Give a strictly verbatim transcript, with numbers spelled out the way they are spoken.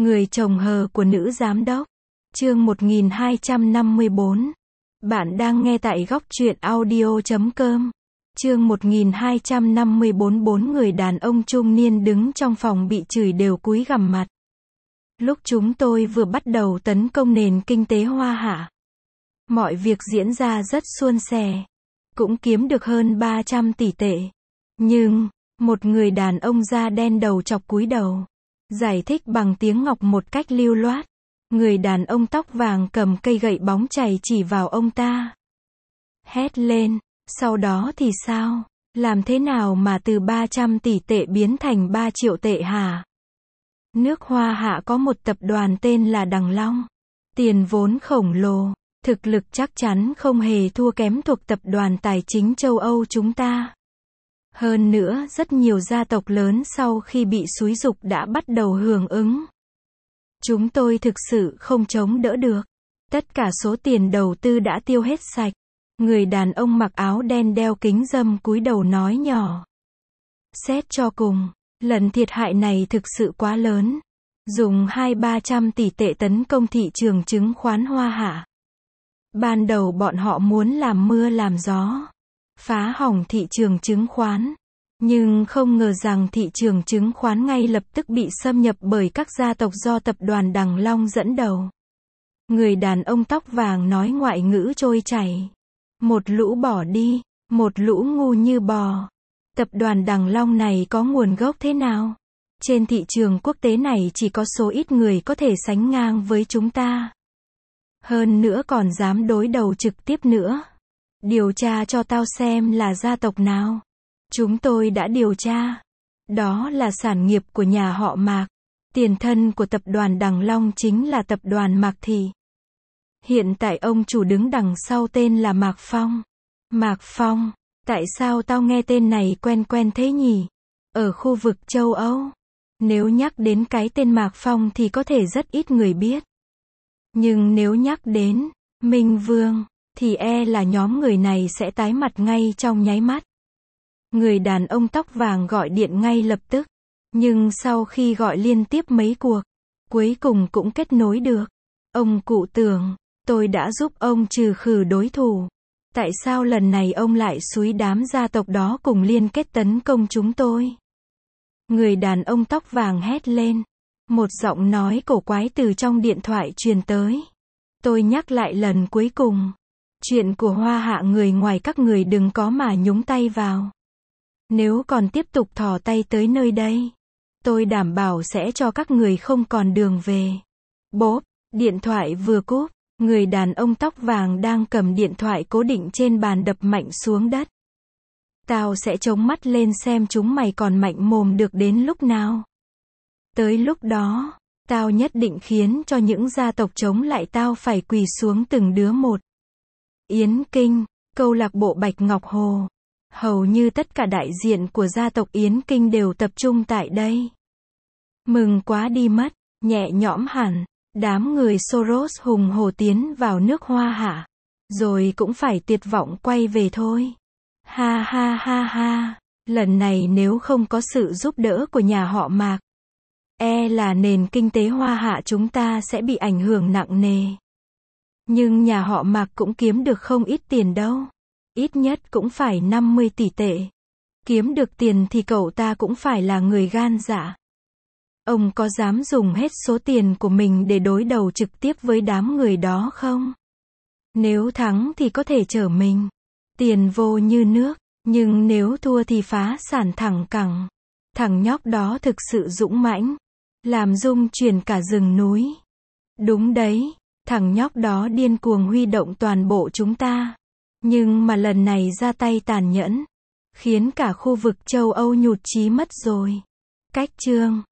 Người chồng hờ của nữ giám đốc. Chương một nghìn hai trăm năm mươi bốn. Bạn đang nghe tại góc truyện audio chấm com. Chương một nghìn hai trăm năm mươi bốn. Bốn người đàn ông trung niên đứng trong phòng bị chửi đều cúi gằm mặt. Lúc chúng tôi vừa bắt đầu tấn công nền kinh tế Hoa Hạ, mọi việc diễn ra rất suôn sẻ, cũng kiếm được hơn ba trăm tỷ tệ. Nhưng, một người đàn ông da đen đầu chọc cúi đầu, giải thích bằng tiếng Ngọc một cách lưu loát. Người đàn ông tóc vàng cầm cây gậy bóng chày chỉ vào ông ta. Hét lên, sau đó thì sao? Làm thế nào mà từ ba trăm tỷ tệ biến thành ba triệu tệ hả? Nước Hoa Hạ có một tập đoàn tên là Đằng Long. Tiền vốn khổng lồ, thực lực chắc chắn không hề thua kém thuộc tập đoàn tài chính châu Âu chúng ta. Hơn nữa, rất nhiều gia tộc lớn sau khi bị xúi giục đã bắt đầu hưởng ứng. Chúng tôi thực sự không chống đỡ được. Tất cả số tiền đầu tư đã tiêu hết sạch. Người đàn ông mặc áo đen đeo kính râm cúi đầu nói nhỏ. Xét cho cùng, lần thiệt hại này thực sự quá lớn. Dùng hai ba trăm tỷ tệ tấn công thị trường chứng khoán Hoa Hạ. Ban đầu bọn họ muốn làm mưa làm gió, phá hỏng thị trường chứng khoán. Nhưng không ngờ rằng thị trường chứng khoán ngay lập tức bị xâm nhập bởi các gia tộc do tập đoàn Đằng Long dẫn đầu. Người đàn ông tóc vàng nói ngoại ngữ trôi chảy. Một lũ bỏ đi, một lũ ngu như bò. Tập đoàn Đằng Long này có nguồn gốc thế nào? Trên thị trường quốc tế này chỉ có số ít người có thể sánh ngang với chúng ta. Hơn nữa còn dám đối đầu trực tiếp nữa. Điều tra cho tao xem là gia tộc nào. Chúng tôi đã điều tra. Đó là sản nghiệp của nhà họ Mạc. Tiền thân của tập đoàn Đằng Long chính là tập đoàn Mạc Thị. Hiện tại ông chủ đứng đằng sau tên là Mạc Phong. Mạc Phong, tại sao tao nghe tên này quen quen thế nhỉ? Ở khu vực châu Âu, nếu nhắc đến cái tên Mạc Phong thì có thể rất ít người biết. Nhưng nếu nhắc đến Minh Vương, thì e là nhóm người này sẽ tái mặt ngay trong nháy mắt. Người đàn ông tóc vàng gọi điện ngay lập tức. Nhưng sau khi gọi liên tiếp mấy cuộc, cuối cùng cũng kết nối được. Ông cụ Tưởng, tôi đã giúp ông trừ khử đối thủ. Tại sao lần này ông lại xúi đám gia tộc đó cùng liên kết tấn công chúng tôi? Người đàn ông tóc vàng hét lên. Một giọng nói cổ quái từ trong điện thoại truyền tới. Tôi nhắc lại lần cuối cùng. Chuyện của Hoa Hạ người ngoài các người đừng có mà nhúng tay vào. Nếu còn tiếp tục thò tay tới nơi đây, tôi đảm bảo sẽ cho các người không còn đường về. Bốp, điện thoại vừa cúp, người đàn ông tóc vàng đang cầm điện thoại cố định trên bàn đập mạnh xuống đất. Tao sẽ chống mắt lên xem chúng mày còn mạnh mồm được đến lúc nào. Tới lúc đó, tao nhất định khiến cho những gia tộc chống lại tao phải quỳ xuống từng đứa một. Yến Kinh, câu lạc bộ Bạch Ngọc Hồ. Hầu như tất cả đại diện của gia tộc Yến Kinh đều tập trung tại đây. Mừng quá đi mất, nhẹ nhõm hẳn, đám người Soros hùng hổ tiến vào nước Hoa Hạ, rồi cũng phải tuyệt vọng quay về thôi. Ha ha ha ha, lần này nếu không có sự giúp đỡ của nhà họ Mạc, e là nền kinh tế Hoa Hạ chúng ta sẽ bị ảnh hưởng nặng nề. Nhưng nhà họ Mạc cũng kiếm được không ít tiền đâu. Ít nhất cũng phải năm mươi tỷ tệ. Kiếm được tiền thì cậu ta cũng phải là người gan dạ. Ông có dám dùng hết số tiền của mình để đối đầu trực tiếp với đám người đó không? Nếu thắng thì có thể trở mình. Tiền vô như nước. Nhưng nếu thua thì phá sản thẳng cẳng. Thằng nhóc đó thực sự dũng mãnh. Làm rung chuyển cả rừng núi. Đúng đấy. Thằng nhóc đó điên cuồng huy động toàn bộ chúng ta. Nhưng mà lần này ra tay tàn nhẫn, khiến cả khu vực châu Âu nhụt chí mất rồi. Cách chương